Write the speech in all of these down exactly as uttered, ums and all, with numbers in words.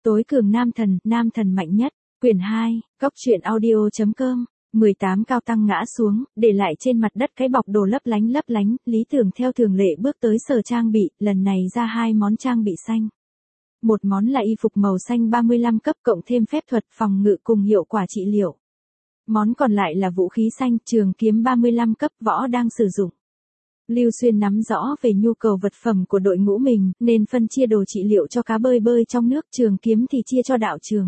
Tối cường nam thần, nam thần mạnh nhất, quyển hai, góc truyện audio.com, mười tám cao tăng ngã xuống, để lại trên mặt đất cái bọc đồ lấp lánh lấp lánh, Lý Tưởng theo thường lệ bước tới sở trang bị, lần này ra hai món trang bị xanh. Một món là y phục màu xanh ba mươi lăm cấp cộng thêm phép thuật phòng ngự cùng hiệu quả trị liệu. Món còn lại là vũ khí xanh, trường kiếm ba mươi lăm cấp võ đang sử dụng. Lưu Xuyên nắm rõ về nhu cầu vật phẩm của đội ngũ mình, nên phân chia đồ trị liệu cho cá bơi bơi trong nước, trường kiếm thì chia cho đạo trường.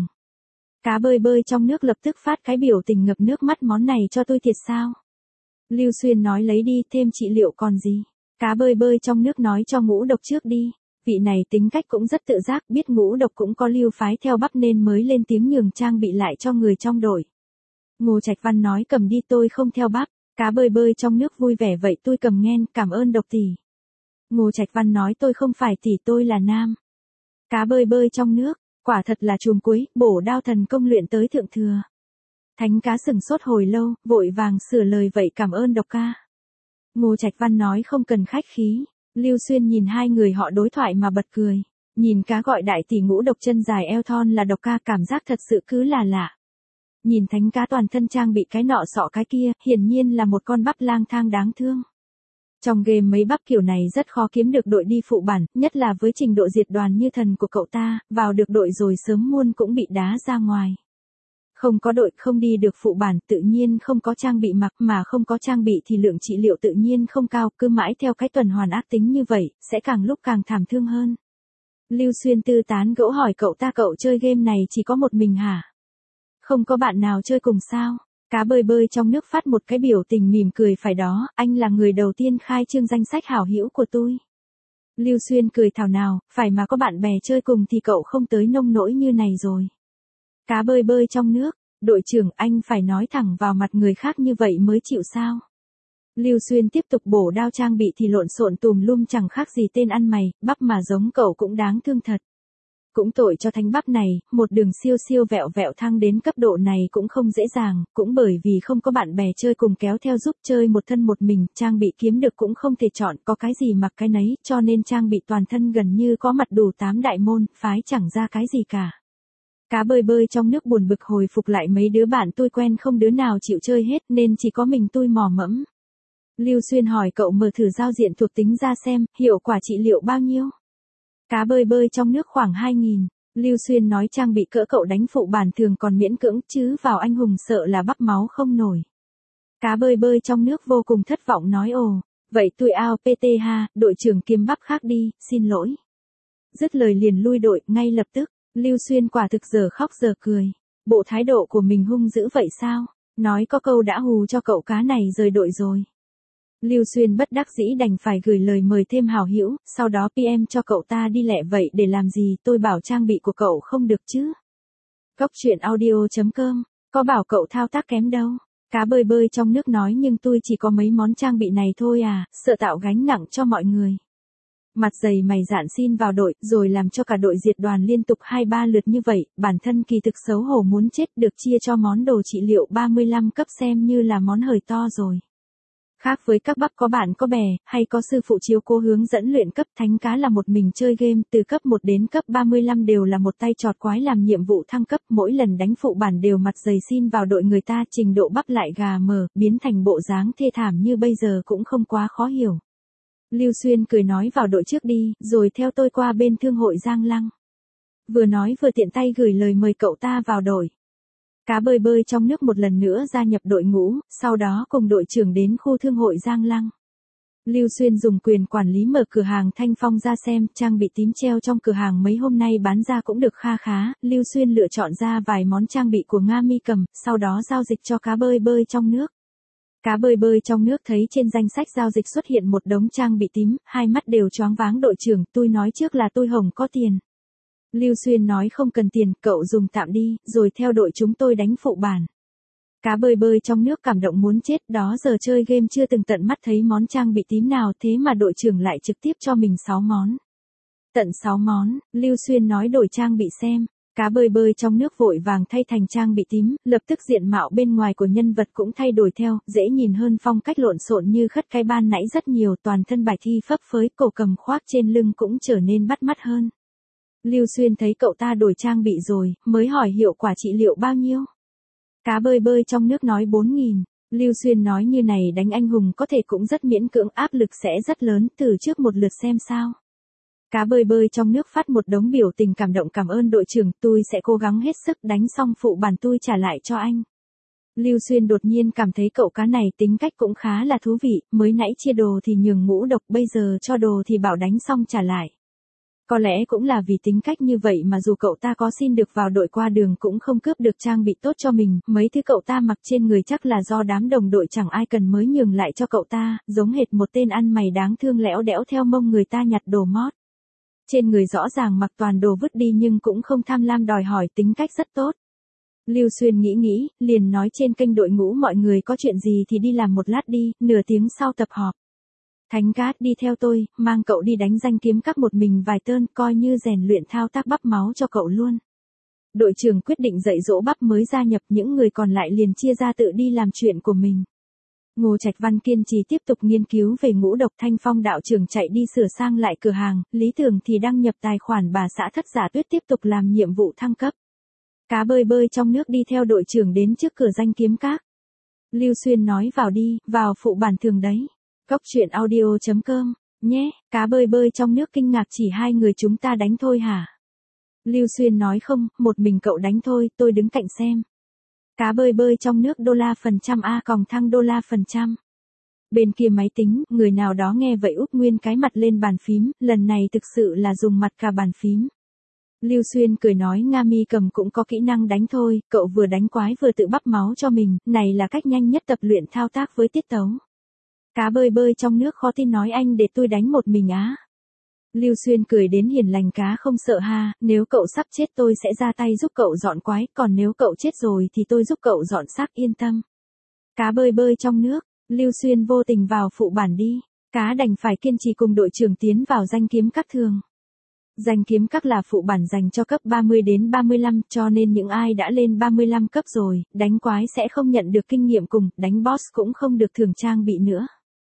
Cá bơi bơi trong nước lập tức phát cái biểu tình ngập nước mắt, món này cho tôi thiệt sao? Lưu Xuyên nói lấy đi, thêm trị liệu còn gì? Cá bơi bơi trong nước nói cho Ngũ Độc trước đi. Vị này tính cách cũng rất tự giác, biết Ngũ Độc cũng có lưu phái theo bắp nên mới lên tiếng nhường trang bị lại cho người trong đội. Ngô Trạch Văn nói cầm đi, tôi không theo bắp. Cá bơi bơi trong nước vui vẻ vậy, tôi cầm nghen, cảm ơn Độc tỷ. Ngô Trạch Văn nói tôi không phải tỷ, tôi là nam. Cá bơi bơi trong nước, quả thật là chùm cuối, bổ đao thần công luyện tới thượng thừa. Thánh cá sừng sốt hồi lâu, vội vàng sửa lời vậy cảm ơn Độc ca. Ngô Trạch Văn nói không cần khách khí. Lưu Xuyên nhìn hai người họ đối thoại mà bật cười. Nhìn cá gọi đại tỷ Ngũ Độc chân dài eo thon là Độc ca, cảm giác thật sự cứ là lạ. Nhìn thánh cá toàn thân trang bị cái nọ sọ cái kia, hiển nhiên là một con bắp lang thang đáng thương. Trong game mấy bắp kiểu này rất khó kiếm được đội đi phụ bản, nhất là với trình độ diệt đoàn như thần của cậu ta, vào được đội rồi sớm muôn cũng bị đá ra ngoài. Không có đội, không đi được phụ bản, tự nhiên không có trang bị mặc, mà không có trang bị thì lượng trị liệu tự nhiên không cao, cứ mãi theo cái tuần hoàn ác tính như vậy, sẽ càng lúc càng thảm thương hơn. Lưu Xuyên tư tán gẫu hỏi cậu ta, cậu chơi game này chỉ có một mình hả? Không có bạn nào chơi cùng sao? Cá bơi bơi trong nước phát một cái biểu tình mỉm cười, phải đó, anh là người đầu tiên khai trương danh sách hảo hữu của tôi. Lưu Xuyên cười thảo nào, phải mà có bạn bè chơi cùng thì cậu không tới nông nỗi như này rồi. Cá bơi bơi trong nước, đội trưởng anh phải nói thẳng vào mặt người khác như vậy mới chịu sao? Lưu Xuyên tiếp tục bổ đao, trang bị thì lộn xộn tùm lum chẳng khác gì tên ăn mày, bắp mà giống cậu cũng đáng thương thật. Cũng tội cho thánh bắp này, một đường siêu siêu vẹo vẹo thăng đến cấp độ này cũng không dễ dàng, cũng bởi vì không có bạn bè chơi cùng kéo theo giúp, chơi một thân một mình, trang bị kiếm được cũng không thể chọn, có cái gì mặc cái nấy, cho nên trang bị toàn thân gần như có mặt đủ tám đại môn, phái chẳng ra cái gì cả. Cá bơi bơi trong nước buồn bực hồi phục lại mấy đứa bạn tôi quen không đứa nào chịu chơi hết nên chỉ có mình tôi mò mẫm. Lưu Xuyên hỏi cậu mở thử giao diện thuộc tính ra xem, hiệu quả trị liệu bao nhiêu? Cá bơi bơi trong nước khoảng hai nghìn. Lưu Xuyên nói trang bị cỡ cậu đánh phụ bản thường còn miễn cưỡng, chứ vào anh hùng sợ là bắp máu không nổi. Cá bơi bơi trong nước vô cùng thất vọng nói ồ, vậy tôi ao pê tê ha, đội trưởng kiêm bắp khác đi, xin lỗi. Dứt lời liền lui đội, ngay lập tức, Lưu Xuyên quả thực giờ khóc giờ cười. Bộ thái độ của mình hung dữ vậy sao? Nói có câu đã hù cho cậu cá này rời đội rồi. Lưu Xuyên bất đắc dĩ đành phải gửi lời mời thêm hảo hữu, sau đó pê em cho cậu ta đi lẹ vậy để làm gì, tôi bảo trang bị của cậu không được chứ. Góc truyện audio.com, có bảo cậu thao tác kém đâu. Cá bơi bơi trong nước nói nhưng tôi chỉ có mấy món trang bị này thôi à, sợ tạo gánh nặng cho mọi người. Mặt dày mày dạn xin vào đội, rồi làm cho cả đội diệt đoàn liên tục hai ba lượt như vậy, bản thân kỳ thực xấu hổ muốn chết, được chia cho món đồ trị liệu ba mươi lăm cấp xem như là món hời to rồi. Khác với các bắp có bạn có bè, hay có sư phụ chiếu cố hướng dẫn luyện cấp, thánh cá là một mình chơi game, từ cấp một đến cấp ba mươi lăm đều là một tay trọt quái làm nhiệm vụ thăng cấp, mỗi lần đánh phụ bản đều mặt dày xin vào đội người ta, trình độ bắp lại gà mờ, biến thành bộ dáng thê thảm như bây giờ cũng không quá khó hiểu. Lưu Xuyên cười nói vào đội trước đi, rồi theo tôi qua bên thương hội Giang Lăng. Vừa nói vừa tiện tay gửi lời mời cậu ta vào đội. Cá bơi bơi trong nước một lần nữa gia nhập đội ngũ, sau đó cùng đội trưởng đến khu thương hội Giang Lăng. Lưu Xuyên dùng quyền quản lý mở cửa hàng Thanh Phong ra xem, trang bị tím treo trong cửa hàng mấy hôm nay bán ra cũng được kha khá, Lưu Xuyên lựa chọn ra vài món trang bị của Nga Mi cầm, sau đó giao dịch cho cá bơi bơi trong nước. Cá bơi bơi trong nước thấy trên danh sách giao dịch xuất hiện một đống trang bị tím, hai mắt đều choáng váng, đội trưởng, tôi nói trước là tôi hồng có tiền. Lưu Xuyên nói không cần tiền, cậu dùng tạm đi, rồi theo đội chúng tôi đánh phụ bản. Cá bơi bơi trong nước cảm động muốn chết, đó giờ chơi game chưa từng tận mắt thấy món trang bị tím nào, thế mà đội trưởng lại trực tiếp cho mình sáu món. Tận sáu món, Lưu Xuyên nói đổi trang bị xem. Cá bơi bơi trong nước vội vàng thay thành trang bị tím, lập tức diện mạo bên ngoài của nhân vật cũng thay đổi theo, dễ nhìn hơn, phong cách lộn xộn như khất cái ban nãy rất nhiều, toàn thân bài thi phấp phới, cổ cầm khoác trên lưng cũng trở nên bắt mắt hơn. Lưu Xuyên thấy cậu ta đổi trang bị rồi, mới hỏi hiệu quả trị liệu bao nhiêu. Cá bơi bơi trong nước nói bốn nghìn. Lưu Xuyên nói như này đánh anh hùng có thể cũng rất miễn cưỡng, áp lực sẽ rất lớn, từ trước một lượt xem sao. Cá bơi bơi trong nước phát một đống biểu tình cảm động, cảm ơn đội trưởng, tôi sẽ cố gắng hết sức đánh xong phụ bản tôi trả lại cho anh. Lưu Xuyên đột nhiên cảm thấy cậu cá này tính cách cũng khá là thú vị, mới nãy chia đồ thì nhường ngũ độc, bây giờ cho đồ thì bảo đánh xong trả lại. Có lẽ cũng là vì tính cách như vậy mà dù cậu ta có xin được vào đội qua đường cũng không cướp được trang bị tốt cho mình, mấy thứ cậu ta mặc trên người chắc là do đám đồng đội chẳng ai cần mới nhường lại cho cậu ta, giống hệt một tên ăn mày đáng thương lẽo đẽo theo mông người ta nhặt đồ mót. Trên người rõ ràng mặc toàn đồ vứt đi nhưng cũng không tham lam đòi hỏi, tính cách rất tốt. Lưu Xuyên nghĩ nghĩ, liền nói trên kênh đội ngũ mọi người có chuyện gì thì đi làm một lát đi, nửa tiếng sau tập họp. Thánh Cát đi theo tôi, mang cậu đi đánh danh kiếm các một mình vài tơn, coi như rèn luyện thao tác bắp máu cho cậu luôn. Đội trưởng quyết định dạy dỗ bắp mới gia nhập, những người còn lại liền chia ra tự đi làm chuyện của mình. Ngô Trạch Văn kiên trì tiếp tục nghiên cứu về ngũ độc, Thanh Phong đạo trưởng chạy đi sửa sang lại cửa hàng, Lý Tưởng thì đăng nhập tài khoản bà xã Thất Giả Tuyết tiếp tục làm nhiệm vụ thăng cấp. Cá bơi bơi trong nước đi theo đội trưởng đến trước cửa danh kiếm các. Lưu Xuyên nói vào đi, vào phụ bản thường đấy. Cốc truyện audio chấm com, nhé, cá bơi bơi trong nước kinh ngạc, chỉ hai người chúng ta đánh thôi hả? Lưu Xuyên nói không, một mình cậu đánh thôi, tôi đứng cạnh xem. Cá bơi bơi trong nước đô la phần trăm a còng thăng đô la phần trăm. Bên kia máy tính, người nào đó nghe vậy úp nguyên cái mặt lên bàn phím, lần này thực sự là dùng mặt cả bàn phím. Lưu Xuyên cười nói Nga Mi Cầm cũng có kỹ năng đánh thôi, cậu vừa đánh quái vừa tự bắp máu cho mình, này là cách nhanh nhất tập luyện thao tác với tiết tấu. Cá bơi bơi trong nước khó tin nói anh để tôi đánh một mình á. Lưu Xuyên cười đến hiền lành, cá không sợ ha, nếu cậu sắp chết tôi sẽ ra tay giúp cậu dọn quái, còn nếu cậu chết rồi thì tôi giúp cậu dọn xác, yên tâm. Cá bơi bơi trong nước, Lưu Xuyên vô tình vào phụ bản đi, cá đành phải kiên trì cùng đội trưởng tiến vào danh kiếm các thường. Danh kiếm các là phụ bản dành cho cấp ba mươi đến ba mươi lăm, cho nên những ai đã lên ba mươi lăm cấp rồi, đánh quái sẽ không nhận được kinh nghiệm cùng, đánh boss cũng không được thưởng trang bị nữa.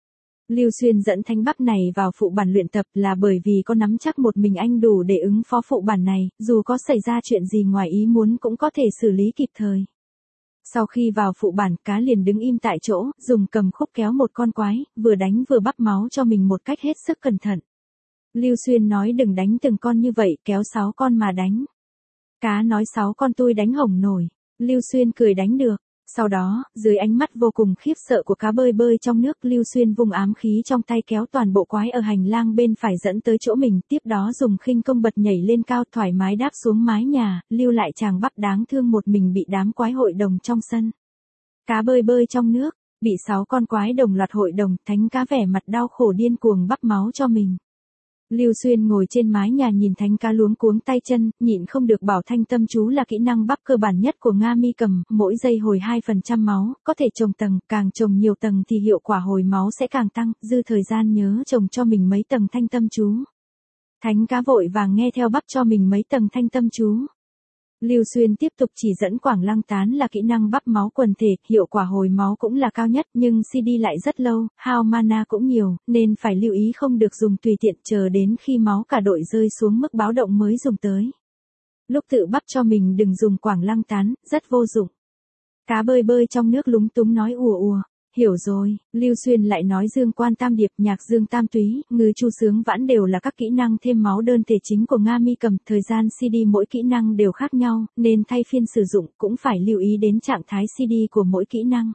Lưu Xuyên dẫn thanh bắp này vào phụ bản luyện tập là bởi vì có nắm chắc một mình anh đủ để ứng phó phụ bản này, dù có xảy ra chuyện gì ngoài ý muốn cũng có thể xử lý kịp thời. Sau khi vào phụ bản, cá liền đứng im tại chỗ, dùng cầm khúc kéo một con quái, vừa đánh vừa bắp máu cho mình một cách hết sức cẩn thận. Lưu Xuyên nói đừng đánh từng con như vậy, kéo sáu con mà đánh. Cá nói sáu con tôi đánh hỏng nổi. Lưu Xuyên cười đánh được. Sau đó, dưới ánh mắt vô cùng khiếp sợ của cá bơi bơi trong nước, Lưu Xuyên vung ám khí trong tay kéo toàn bộ quái ở hành lang bên phải dẫn tới chỗ mình, tiếp đó dùng khinh công bật nhảy lên cao thoải mái đáp xuống mái nhà, lưu lại chàng bắp đáng thương một mình bị đám quái hội đồng trong sân. Cá bơi bơi trong nước, bị sáu con quái đồng loạt hội đồng, Thánh Cá vẻ mặt đau khổ điên cuồng bắp máu cho mình. Lưu Xuyên ngồi trên mái nhà nhìn Thánh Cá luống cuống tay chân, nhịn không được bảo thanh tâm chú là kỹ năng bắp cơ bản nhất của Nga Mi Cầm, mỗi giây hồi hai phần trăm máu, có thể trồng tầng, càng trồng nhiều tầng thì hiệu quả hồi máu sẽ càng tăng, dư thời gian nhớ trồng cho mình mấy tầng thanh tâm chú. Thánh Cá vội vàng nghe theo bắp cho mình mấy tầng thanh tâm chú. Lưu Xuyên tiếp tục chỉ dẫn Quảng Lăng Tán là kỹ năng bắp máu quần thể, hiệu quả hồi máu cũng là cao nhất nhưng xê đê lại rất lâu, hao mana cũng nhiều, nên phải lưu ý không được dùng tùy tiện, chờ đến khi máu cả đội rơi xuống mức báo động mới dùng tới. Lúc tự bắp cho mình đừng dùng Quảng Lăng Tán, rất vô dụng. Cá bơi bơi trong nước lúng túng nói ùa ùa. Hiểu rồi, Lưu Xuyên lại nói Dương Quan Tam Điệp, Nhạc Dương Tam Túy, Ngư Chu Sướng Vãn đều là các kỹ năng thêm máu đơn thể chính của Nga Mi Cầm, thời gian xê đê mỗi kỹ năng đều khác nhau, nên thay phiên sử dụng cũng phải lưu ý đến trạng thái xê đê của mỗi kỹ năng.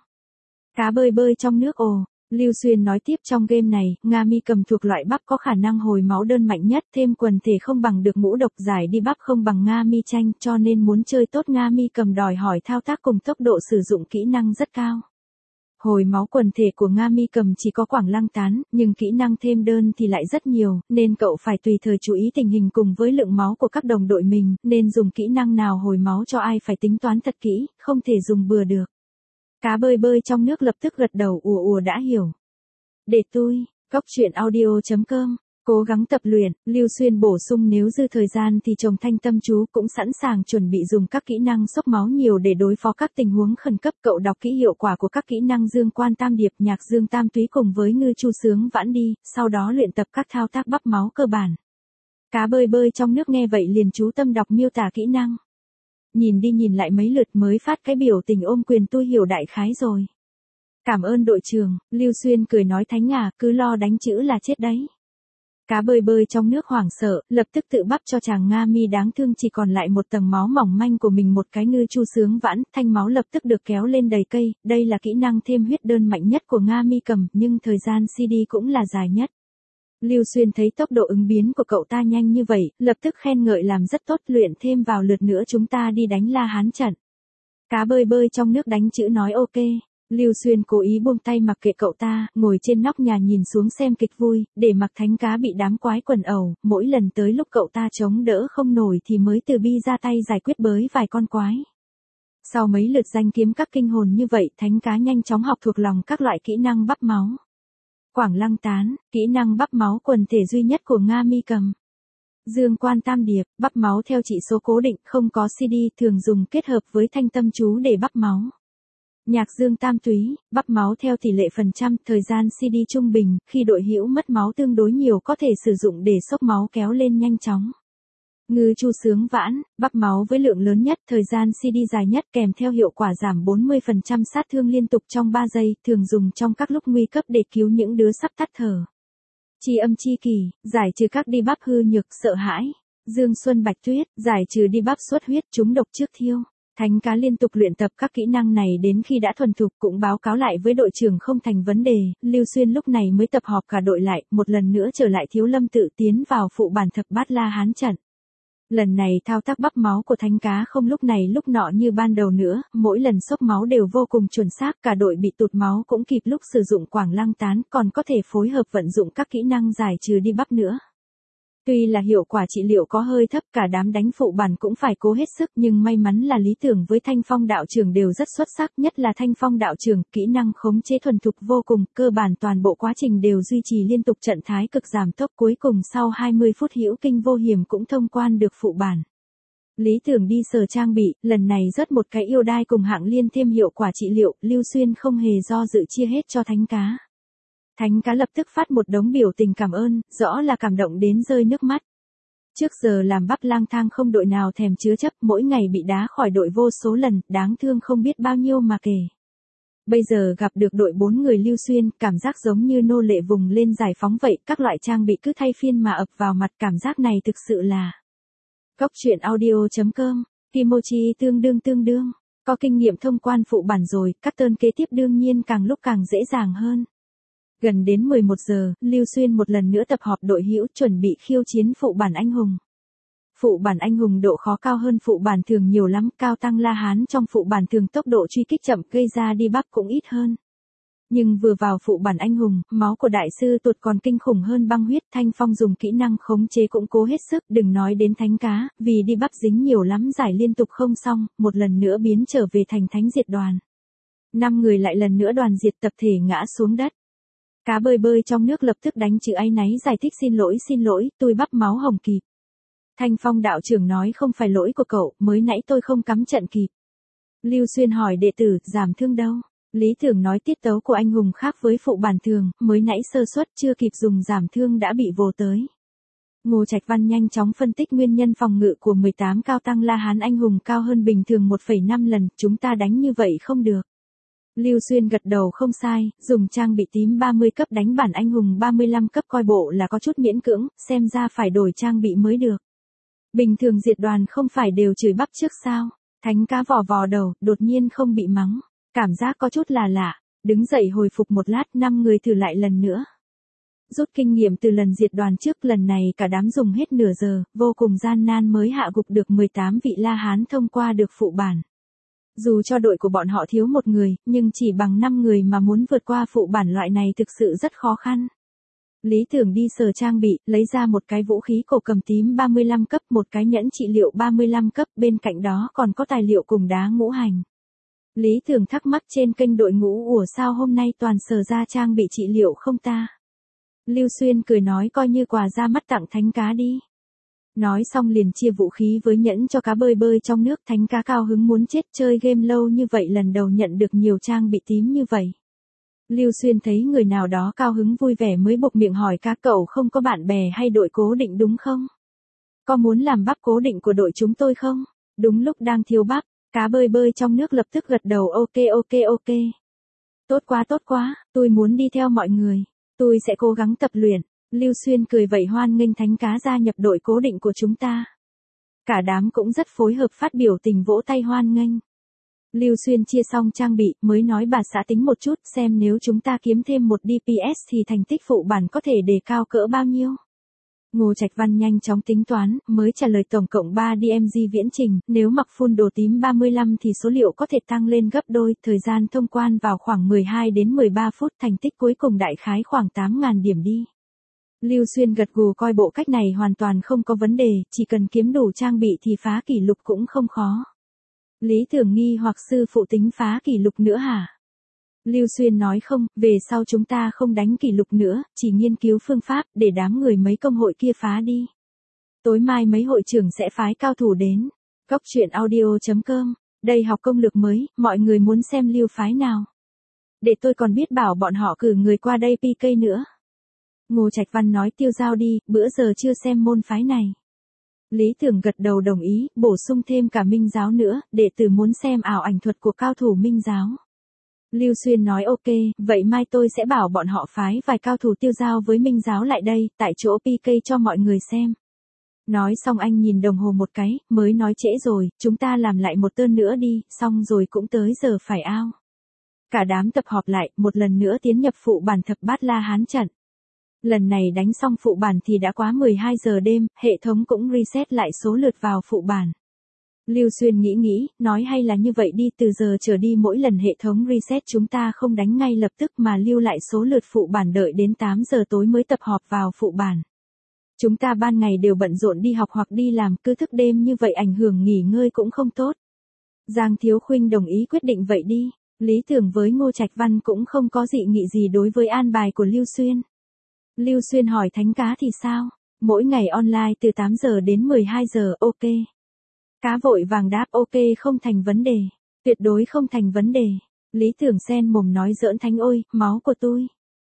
Cá bơi bơi trong nước ồ, Lưu Xuyên nói tiếp trong game này, Nga Mi Cầm thuộc loại bắp có khả năng hồi máu đơn mạnh nhất, thêm quần thể không bằng được ngũ độc, giải đi bắp không bằng Nga Mi Tranh, cho nên muốn chơi tốt Nga Mi Cầm đòi hỏi thao tác cùng tốc độ sử dụng kỹ năng rất cao. Hồi máu quần thể của Nga Mi Cầm chỉ có Quảng Lăng Tán, nhưng kỹ năng thêm đơn thì lại rất nhiều, nên cậu phải tùy thời chú ý tình hình cùng với lượng máu của các đồng đội mình, nên dùng kỹ năng nào hồi máu cho ai phải tính toán thật kỹ, không thể dùng bừa được. Cá bơi bơi trong nước lập tức gật đầu ùa ùa đã hiểu. Để tôi, cốc truyện audio chấm com, cố gắng tập luyện, Lưu Xuyên bổ sung nếu dư thời gian thì trồng thanh tâm chú cũng sẵn sàng chuẩn bị dùng các kỹ năng xốc máu nhiều để đối phó các tình huống khẩn cấp. Cậu đọc kỹ hiệu quả của các kỹ năng Dương Quan Tam Điệp, Nhạc Dương Tam Túy cùng với Ngư Chu Sướng Vãn đi, sau đó luyện tập các thao tác bắp máu cơ bản. Cá bơi bơi trong nước nghe vậy liền chú tâm đọc miêu tả kỹ năng. Nhìn đi nhìn lại mấy lượt mới phát cái biểu tình ôm quyền tôi hiểu đại khái rồi. Cảm ơn đội trưởng, Lưu Xuyên cười nói Thánh à, cứ lo đánh chữ là chết đấy. Cá bơi bơi trong nước hoảng sợ, lập tức tự bắp cho chàng Nga mi đáng thương chỉ còn lại một tầng máu mỏng manh của mình một cái ngư chu sướng vãn, thanh máu lập tức được kéo lên đầy cây, đây là kỹ năng thêm huyết đơn mạnh nhất của Nga mi cầm, nhưng thời gian xê đê cũng là dài nhất. Lưu Xuyên thấy tốc độ ứng biến của cậu ta nhanh như vậy, lập tức khen ngợi làm rất tốt, luyện thêm vào lượt nữa chúng ta đi đánh La Hán trận. Cá bơi bơi trong nước đánh chữ nói ok. Lưu Xuyên cố ý buông tay mặc kệ cậu ta, ngồi trên nóc nhà nhìn xuống xem kịch vui, để mặc Thánh Cá bị đám quái quần ẩu, mỗi lần tới lúc cậu ta chống đỡ không nổi thì mới từ bi ra tay giải quyết bới vài con quái. Sau mấy lượt danh kiếm các kinh hồn như vậy, Thánh Cá nhanh chóng học thuộc lòng các loại kỹ năng bắp máu. Quảng Lăng Tán, kỹ năng bắp máu quần thể duy nhất của Nga mi cầm. Dương Quan Tam Điệp, bắp máu theo chỉ số cố định, không có xê đê, thường dùng kết hợp với thanh tâm chú để bắp máu. Nhạc Dương Tam Túy, bắp máu theo tỷ lệ phần trăm, thời gian xê đê trung bình, khi đội hữu mất máu tương đối nhiều có thể sử dụng để xốc máu kéo lên nhanh chóng. Ngư chu sướng vãn, bắp máu với lượng lớn nhất, thời gian xê đê dài nhất kèm theo hiệu quả giảm bốn mươi phần trăm sát thương liên tục trong ba giây, thường dùng trong các lúc nguy cấp để cứu những đứa sắp tắt thở. Chi âm chi kỳ, giải trừ các debuff hư nhược, sợ hãi. Dương Xuân Bạch Tuyết, giải trừ debuff xuất huyết, trúng độc trước thiêu. Thánh Cá liên tục luyện tập các kỹ năng này đến khi đã thuần thục cũng báo cáo lại với đội trưởng không thành vấn đề, Lưu Xuyên lúc này mới tập họp cả đội lại, một lần nữa trở lại Thiếu Lâm tự tiến vào phụ bản thập bát La Hán trận. Lần này thao tác bắp máu của Thánh Cá không lúc này lúc nọ như ban đầu nữa, mỗi lần xốc máu đều vô cùng chuẩn xác, cả đội bị tụt máu cũng kịp lúc sử dụng Quảng Lăng Tán, còn có thể phối hợp vận dụng các kỹ năng giải trừ đi bắp nữa. Tuy là hiệu quả trị liệu có hơi thấp, cả đám đánh phụ bản cũng phải cố hết sức, nhưng may mắn là Lý Tưởng với Thanh Phong đạo trưởng đều rất xuất sắc, nhất là Thanh Phong đạo trưởng, kỹ năng khống chế thuần thục vô cùng, cơ bản toàn bộ quá trình đều duy trì liên tục trận thái cực giảm tốc, cuối cùng sau hai mươi phút hữu kinh vô hiểm cũng thông quan được phụ bản. Lý Tưởng đi sờ trang bị, lần này rớt một cái yêu đai cùng hạng liên thêm hiệu quả trị liệu, Lưu Xuyên không hề do dự chia hết cho Thánh Cá. Thánh Cá lập tức phát một đống biểu tình cảm ơn, rõ là cảm động đến rơi nước mắt. Trước giờ làm bắp lang thang không đội nào thèm chứa chấp, mỗi ngày bị đá khỏi đội vô số lần, đáng thương không biết bao nhiêu mà kể. Bây giờ gặp được đội bốn người Lưu Xuyên, cảm giác giống như nô lệ vùng lên giải phóng vậy, các loại trang bị cứ thay phiên mà ập vào mặt, cảm giác này thực sự là. Góc truyện audio chấm com, Timochi tương đương tương đương, có kinh nghiệm thông quan phụ bản rồi, các tơn kế tiếp đương nhiên càng lúc càng dễ dàng hơn. Gần đến mười một giờ, Lưu Xuyên một lần nữa tập họp đội hữu chuẩn bị khiêu chiến phụ bản anh hùng. Phụ bản anh hùng độ khó cao hơn phụ bản thường nhiều lắm, cao tăng La Hán trong phụ bản thường tốc độ truy kích chậm gây ra debuff cũng ít hơn. Nhưng vừa vào phụ bản anh hùng, máu của đại sư tuột còn kinh khủng hơn băng huyết, Thanh Phong dùng kỹ năng khống chế cũng cố hết sức, đừng nói đến Thánh Cá, vì debuff dính nhiều lắm giải liên tục không xong, một lần nữa biến trở về thành thánh diệt đoàn. Năm người lại lần nữa đoàn diệt tập thể ngã xuống đất. Cá bơi bơi trong nước lập tức đánh chữ áy náy giải thích xin lỗi xin lỗi, tôi bắp máu hồng kịp. Thanh Phong đạo trưởng nói không phải lỗi của cậu, mới nãy tôi không cắm trận kịp. Lưu Xuyên hỏi đệ tử, giảm thương đâu? Lý Tưởng nói tiết tấu của anh hùng khác với phụ bản thường, mới nãy sơ suất chưa kịp dùng giảm thương đã bị vồ tới. Ngô Trạch Văn nhanh chóng phân tích nguyên nhân phòng ngự của mười tám cao tăng La Hán anh hùng cao hơn bình thường một phẩy năm lần, chúng ta đánh như vậy không được. Lưu Xuyên gật đầu không sai, dùng trang bị tím ba mươi cấp đánh bản anh hùng ba mươi lăm cấp coi bộ là có chút miễn cưỡng, xem ra phải đổi trang bị mới được. Bình thường diệt đoàn không phải đều chửi bắp trước sao? Thánh Cá vò vò đầu, đột nhiên không bị mắng. Cảm giác có chút là lạ, đứng dậy hồi phục một lát, năm người thử lại lần nữa. Rút kinh nghiệm từ lần diệt đoàn trước, lần này cả đám dùng hết nửa giờ, vô cùng gian nan mới hạ gục được mười tám vị La Hán thông qua được phụ bản. Dù cho đội của bọn họ thiếu một người, nhưng chỉ bằng năm người mà muốn vượt qua phụ bản loại này thực sự rất khó khăn. Lý Tưởng đi sờ trang bị, lấy ra một cái vũ khí cổ cầm tím ba mươi lăm cấp, một cái nhẫn trị liệu ba mươi lăm cấp, bên cạnh đó còn có tài liệu cùng đá ngũ hành. Lý Tưởng thắc mắc trên kênh đội ngũ ủa sao hôm nay toàn sờ ra trang bị trị liệu không ta? Lưu Xuyên cười nói coi như quà ra mắt tặng Thánh Cá đi. Nói xong liền chia vũ khí với nhẫn cho cá bơi bơi trong nước. Thánh Cá cao hứng muốn chết, chơi game lâu như vậy lần đầu nhận được nhiều trang bị tím như vậy. Lưu Xuyên thấy người nào đó cao hứng vui vẻ mới buộc miệng hỏi cá cậu không có bạn bè hay đội cố định đúng không? có muốn làm bắp cố định của đội chúng tôi không? Đúng lúc đang thiếu bắp, cá bơi bơi trong nước lập tức gật đầu ok ok ok. Tốt quá tốt quá, tôi muốn đi theo mọi người. Tôi sẽ cố gắng tập luyện. Lưu Xuyên cười vẫy hoan nghênh Thánh Cá gia nhập đội cố định của chúng ta. Cả đám cũng rất phối hợp phát biểu tình vỗ tay hoan nghênh. Lưu Xuyên chia xong trang bị, mới nói bà xã tính một chút xem nếu chúng ta kiếm thêm một đê pê ét thì thành tích phụ bản có thể đề cao cỡ bao nhiêu. Ngô Trạch Văn nhanh chóng tính toán, mới trả lời tổng cộng ba đê em giê viễn trình, nếu mặc full đồ tím ba mươi lăm thì số liệu có thể tăng lên gấp đôi, thời gian thông quan vào khoảng mười hai đến mười ba phút, thành tích cuối cùng đại khái khoảng tám nghìn điểm đi. Lưu Xuyên gật gù coi bộ cách này hoàn toàn không có vấn đề, chỉ cần kiếm đủ trang bị thì phá kỷ lục cũng không khó. Lý Tưởng nghi hoặc sư phụ tính phá kỷ lục nữa hả? Lưu Xuyên nói không, về sau chúng ta không đánh kỷ lục nữa, chỉ nghiên cứu phương pháp để đám người mấy công hội kia phá đi. Tối mai mấy hội trưởng sẽ phái cao thủ đến. Góc truyện audio chấm com, đây học công lược mới, mọi người muốn xem lưu phái nào? Để tôi còn biết bảo bọn họ cử người qua đây pê ca nữa. Ngô Trạch Văn nói tiêu giao đi, bữa giờ chưa xem môn phái này. Lý Tưởng gật đầu đồng ý, bổ sung thêm cả Minh giáo nữa, đệ tử muốn xem ảo ảnh thuật của cao thủ Minh giáo. Lưu Xuyên nói ok, vậy mai tôi sẽ bảo bọn họ phái vài cao thủ tiêu giao với Minh giáo lại đây, tại chỗ pê ca cho mọi người xem. Nói xong anh nhìn đồng hồ một cái, mới nói trễ rồi, chúng ta làm lại một tơn nữa đi, xong rồi cũng tới giờ phải ao. Cả đám tập họp lại, một lần nữa tiến nhập phụ bản thập bát la hán trận. Lần này đánh xong phụ bản thì đã quá mười hai giờ đêm, hệ thống cũng reset lại số lượt vào phụ bản. Lưu Xuyên nghĩ nghĩ, nói hay là như vậy đi, từ giờ trở đi mỗi lần hệ thống reset chúng ta không đánh ngay lập tức mà lưu lại số lượt phụ bản đợi đến tám giờ tối mới tập họp vào phụ bản. Chúng ta ban ngày đều bận rộn đi học hoặc đi làm, cứ thức đêm như vậy ảnh hưởng nghỉ ngơi cũng không tốt. Giang Thiếu Khuynh đồng ý quyết định vậy đi. Lý Tưởng với Ngô Trạch Văn cũng không có dị nghị gì đối với an bài của Lưu Xuyên. Lưu Xuyên hỏi Thánh Cá thì sao? Mỗi ngày online từ tám giờ đến mười hai giờ, ok. Cá vội vàng đáp ok không thành vấn đề. Tuyệt đối không thành vấn đề. Lý Tưởng sen mồm nói giỡn Thánh ôi, máu của tôi.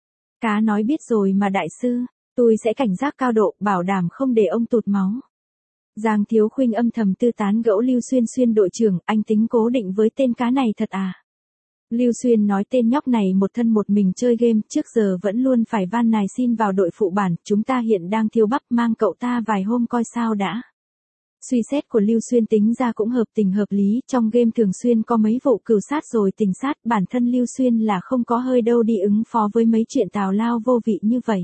Cá nói biết rồi mà đại sư, tôi sẽ cảnh giác cao độ, bảo đảm không để ông tụt máu. Giang Thiếu Khuynh âm thầm tư tán gẫu Lưu Xuyên Xuyên đội trưởng, anh tính cố định với tên cá này thật à? Lưu Xuyên nói tên nhóc này một thân một mình chơi game, trước giờ vẫn luôn phải van nài xin vào đội phụ bản, chúng ta hiện đang thiếu bắp, mang cậu ta vài hôm coi sao đã. Suy xét của Lưu Xuyên tính ra cũng hợp tình hợp lý, trong game thường xuyên có mấy vụ cừu sát rồi tình sát, bản thân Lưu Xuyên là không có hơi đâu đi ứng phó với mấy chuyện tào lao vô vị như vậy.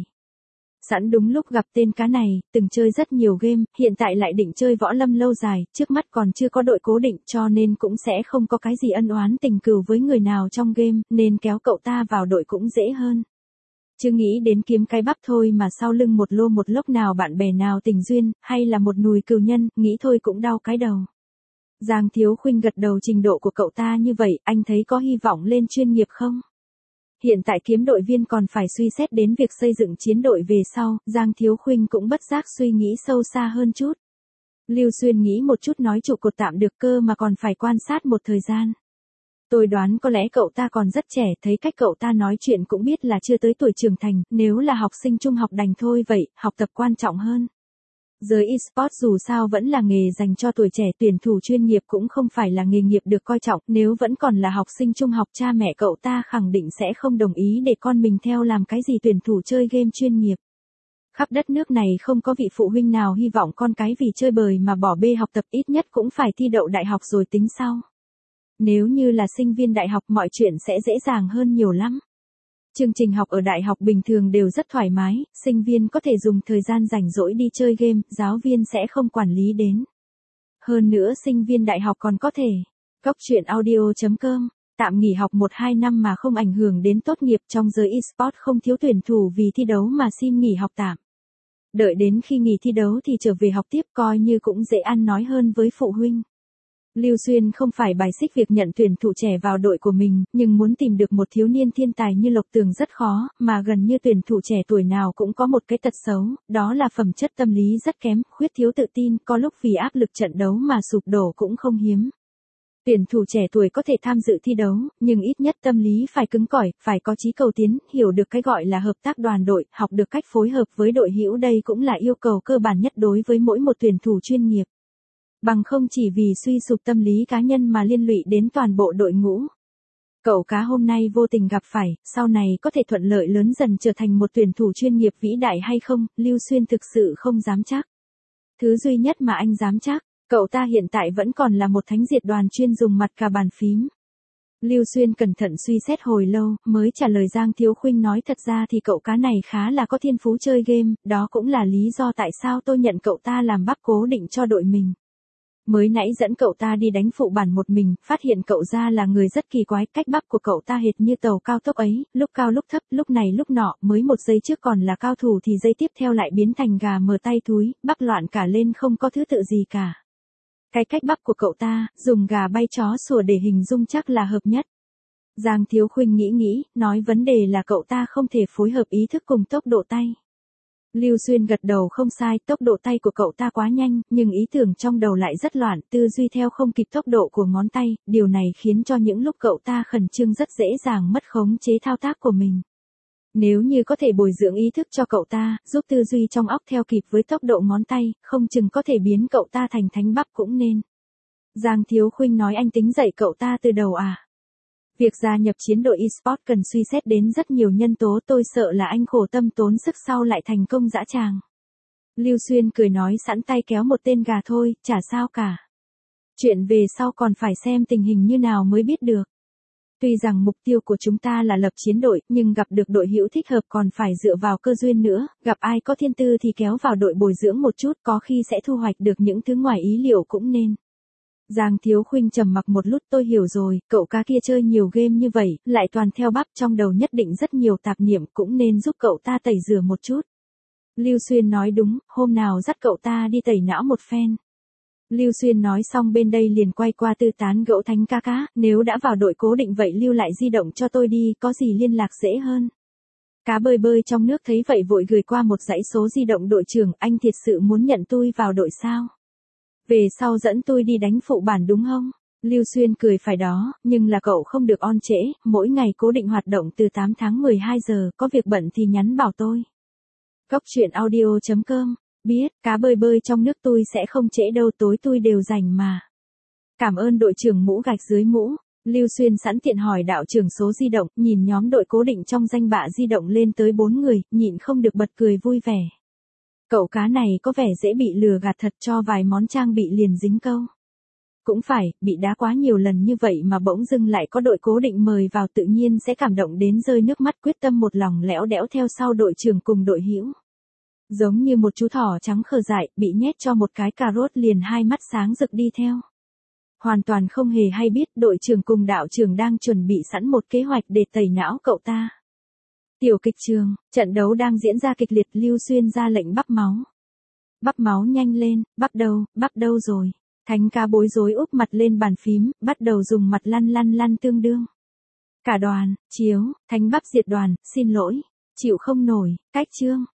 Sẵn đúng lúc gặp tên cá này, từng chơi rất nhiều game, hiện tại lại định chơi võ lâm lâu dài, trước mắt còn chưa có đội cố định cho nên cũng sẽ không có cái gì ân oán tình cừu với người nào trong game, nên kéo cậu ta vào đội cũng dễ hơn. Chứ nghĩ đến kiếm cái bắp thôi mà sau lưng một lô một lốc nào bạn bè nào tình duyên, hay là một nùi cừu nhân, nghĩ thôi cũng đau cái đầu. Giang Thiếu Khuynh gật đầu, trình độ của cậu ta như vậy, anh thấy có hy vọng lên chuyên nghiệp không? Hiện tại kiếm đội viên còn phải suy xét đến việc xây dựng chiến đội về sau, Giang Thiếu Khuynh cũng bất giác suy nghĩ sâu xa hơn chút. Lưu Xuyên nghĩ một chút nói trụ cột tạm được cơ mà còn phải quan sát một thời gian. Tôi đoán có lẽ cậu ta còn rất trẻ, thấy cách cậu ta nói chuyện cũng biết là chưa tới tuổi trưởng thành, nếu là học sinh trung học đành thôi vậy, học tập quan trọng hơn. Giới eSports dù sao vẫn là nghề dành cho tuổi trẻ, tuyển thủ chuyên nghiệp cũng không phải là nghề nghiệp được coi trọng, nếu vẫn còn là học sinh trung học cha mẹ cậu ta khẳng định sẽ không đồng ý để con mình theo làm cái gì tuyển thủ chơi game chuyên nghiệp. Khắp đất nước này không có vị phụ huynh nào hy vọng con cái vì chơi bời mà bỏ bê học tập, ít nhất cũng phải thi đậu đại học rồi tính sau. Nếu như là sinh viên đại học mọi chuyện sẽ dễ dàng hơn nhiều lắm. Chương trình học ở đại học bình thường đều rất thoải mái, sinh viên có thể dùng thời gian rảnh rỗi đi chơi game, giáo viên sẽ không quản lý đến. Hơn nữa sinh viên đại học còn có thể, góc truyện audio chấm com, tạm nghỉ học một hai năm mà không ảnh hưởng đến tốt nghiệp, trong giới eSports không thiếu tuyển thủ vì thi đấu mà xin nghỉ học tạm. Đợi đến khi nghỉ thi đấu thì trở về học tiếp, coi như cũng dễ ăn nói hơn với phụ huynh. Lưu Xuyên không phải bài xích việc nhận tuyển thủ trẻ vào đội của mình, nhưng muốn tìm được một thiếu niên thiên tài như Lộc Tường rất khó, mà gần như tuyển thủ trẻ tuổi nào cũng có một cái tật xấu, đó là phẩm chất tâm lý rất kém, khuyết thiếu tự tin, có lúc vì áp lực trận đấu mà sụp đổ cũng không hiếm. Tuyển thủ trẻ tuổi có thể tham dự thi đấu, nhưng ít nhất tâm lý phải cứng cỏi, phải có chí cầu tiến, hiểu được cái gọi là hợp tác đoàn đội, học được cách phối hợp với đội hữu, đây cũng là yêu cầu cơ bản nhất đối với mỗi một tuyển thủ chuyên nghiệp. Bằng không chỉ vì suy sụp tâm lý cá nhân mà liên lụy đến toàn bộ đội ngũ. Cậu cá hôm nay vô tình gặp phải, sau này có thể thuận lợi lớn dần trở thành một tuyển thủ chuyên nghiệp vĩ đại hay không, Lưu Xuyên thực sự không dám chắc. Thứ duy nhất mà anh dám chắc, cậu ta hiện tại vẫn còn là một thánh diệt đoàn chuyên dùng mặt cà bàn phím. Lưu Xuyên cẩn thận suy xét hồi lâu, mới trả lời Giang Thiếu Khuynh, nói thật ra thì cậu cá này khá là có thiên phú chơi game, đó cũng là lý do tại sao tôi nhận cậu ta làm bắp cố định cho đội mình. Mới nãy dẫn cậu ta đi đánh phụ bản một mình, phát hiện cậu ra là người rất kỳ quái, cách bắp của cậu ta hệt như tàu cao tốc ấy, lúc cao lúc thấp, lúc này lúc nọ, mới một giây trước còn là cao thủ thì giây tiếp theo lại biến thành gà mờ tay thúi, bắp loạn cả lên không có thứ tự gì cả. Cái cách bắp của cậu ta, dùng gà bay chó sủa để hình dung chắc là hợp nhất. Giang Thiếu Khuynh nghĩ nghĩ, nói vấn đề là cậu ta không thể phối hợp ý thức cùng tốc độ tay. Lưu Xuyên gật đầu, không sai, tốc độ tay của cậu ta quá nhanh, nhưng ý tưởng trong đầu lại rất loạn, tư duy theo không kịp tốc độ của ngón tay, điều này khiến cho những lúc cậu ta khẩn trương rất dễ dàng mất khống chế thao tác của mình. Nếu như có thể bồi dưỡng ý thức cho cậu ta, giúp tư duy trong óc theo kịp với tốc độ ngón tay, không chừng có thể biến cậu ta thành thánh bắp cũng nên. Giang Thiếu Khuynh nói, anh tính dạy cậu ta từ đầu à? Việc gia nhập chiến đội eSports cần suy xét đến rất nhiều nhân tố, tôi sợ là anh khổ tâm tốn sức sau lại thành công dã tràng. Lưu Xuyên cười nói, sẵn tay kéo một tên gà thôi, chả sao cả. Chuyện về sau còn phải xem tình hình như nào mới biết được. Tuy rằng mục tiêu của chúng ta là lập chiến đội, nhưng gặp được đội hữu thích hợp còn phải dựa vào cơ duyên nữa, gặp ai có thiên tư thì kéo vào đội bồi dưỡng một chút, có khi sẽ thu hoạch được những thứ ngoài ý liệu cũng nên. Giang Thiếu Khuynh trầm mặc một lúc, tôi hiểu rồi, cậu cá kia chơi nhiều game như vậy, lại toàn theo bắp, trong đầu nhất định rất nhiều tạp niệm, cũng nên giúp cậu ta tẩy rửa một chút. Lưu Xuyên nói đúng, hôm nào dắt cậu ta đi tẩy não một phen. Lưu Xuyên nói xong bên đây liền quay qua Tư tán gẫu, Thánh ca cá, nếu đã vào đội cố định vậy lưu lại di động cho tôi đi, có gì liên lạc dễ hơn. Cá bơi bơi trong nước thấy vậy vội gửi qua một dãy số di động, đội trưởng, anh thiệt sự muốn nhận tôi vào đội sao? Về sau dẫn tôi đi đánh phụ bản đúng không? Lưu Xuyên cười, phải đó, nhưng là cậu không được on trễ, mỗi ngày cố định hoạt động từ tám tháng mười hai giờ, có việc bận thì nhắn bảo tôi. Cốc truyện audio chấm com, biết, cá bơi bơi trong nước tôi sẽ không trễ đâu, tối tôi đều rảnh mà. Cảm ơn đội trưởng mũ gạch dưới mũ. Lưu Xuyên sẵn tiện hỏi đạo trưởng số di động, nhìn nhóm đội cố định trong danh bạ di động lên tới bốn người, nhịn không được bật cười vui vẻ. Cậu cá này có vẻ dễ bị lừa gạt thật, cho vài món trang bị liền dính câu. Cũng phải, bị đá quá nhiều lần như vậy mà bỗng dưng lại có đội cố định mời vào, tự nhiên sẽ cảm động đến rơi nước mắt, quyết tâm một lòng lẽo đẽo theo sau đội trưởng cùng đội hữu. Giống như một chú thỏ trắng khờ dại, bị nhét cho một cái cà rốt liền hai mắt sáng rực đi theo. Hoàn toàn không hề hay biết đội trưởng cùng đạo trưởng đang chuẩn bị sẵn một kế hoạch để tẩy não cậu ta. Tiểu kịch trường, trận đấu đang diễn ra kịch liệt, Lưu Xuyên ra lệnh bắp máu. Bắp máu nhanh lên, bắp đâu, bắp đâu rồi. Thánh ca bối rối úp mặt lên bàn phím, bắt đầu dùng mặt lăn lăn lăn tương đương. Cả đoàn, chiếu, Thánh bắp diệt đoàn, xin lỗi, chịu không nổi, cách chương.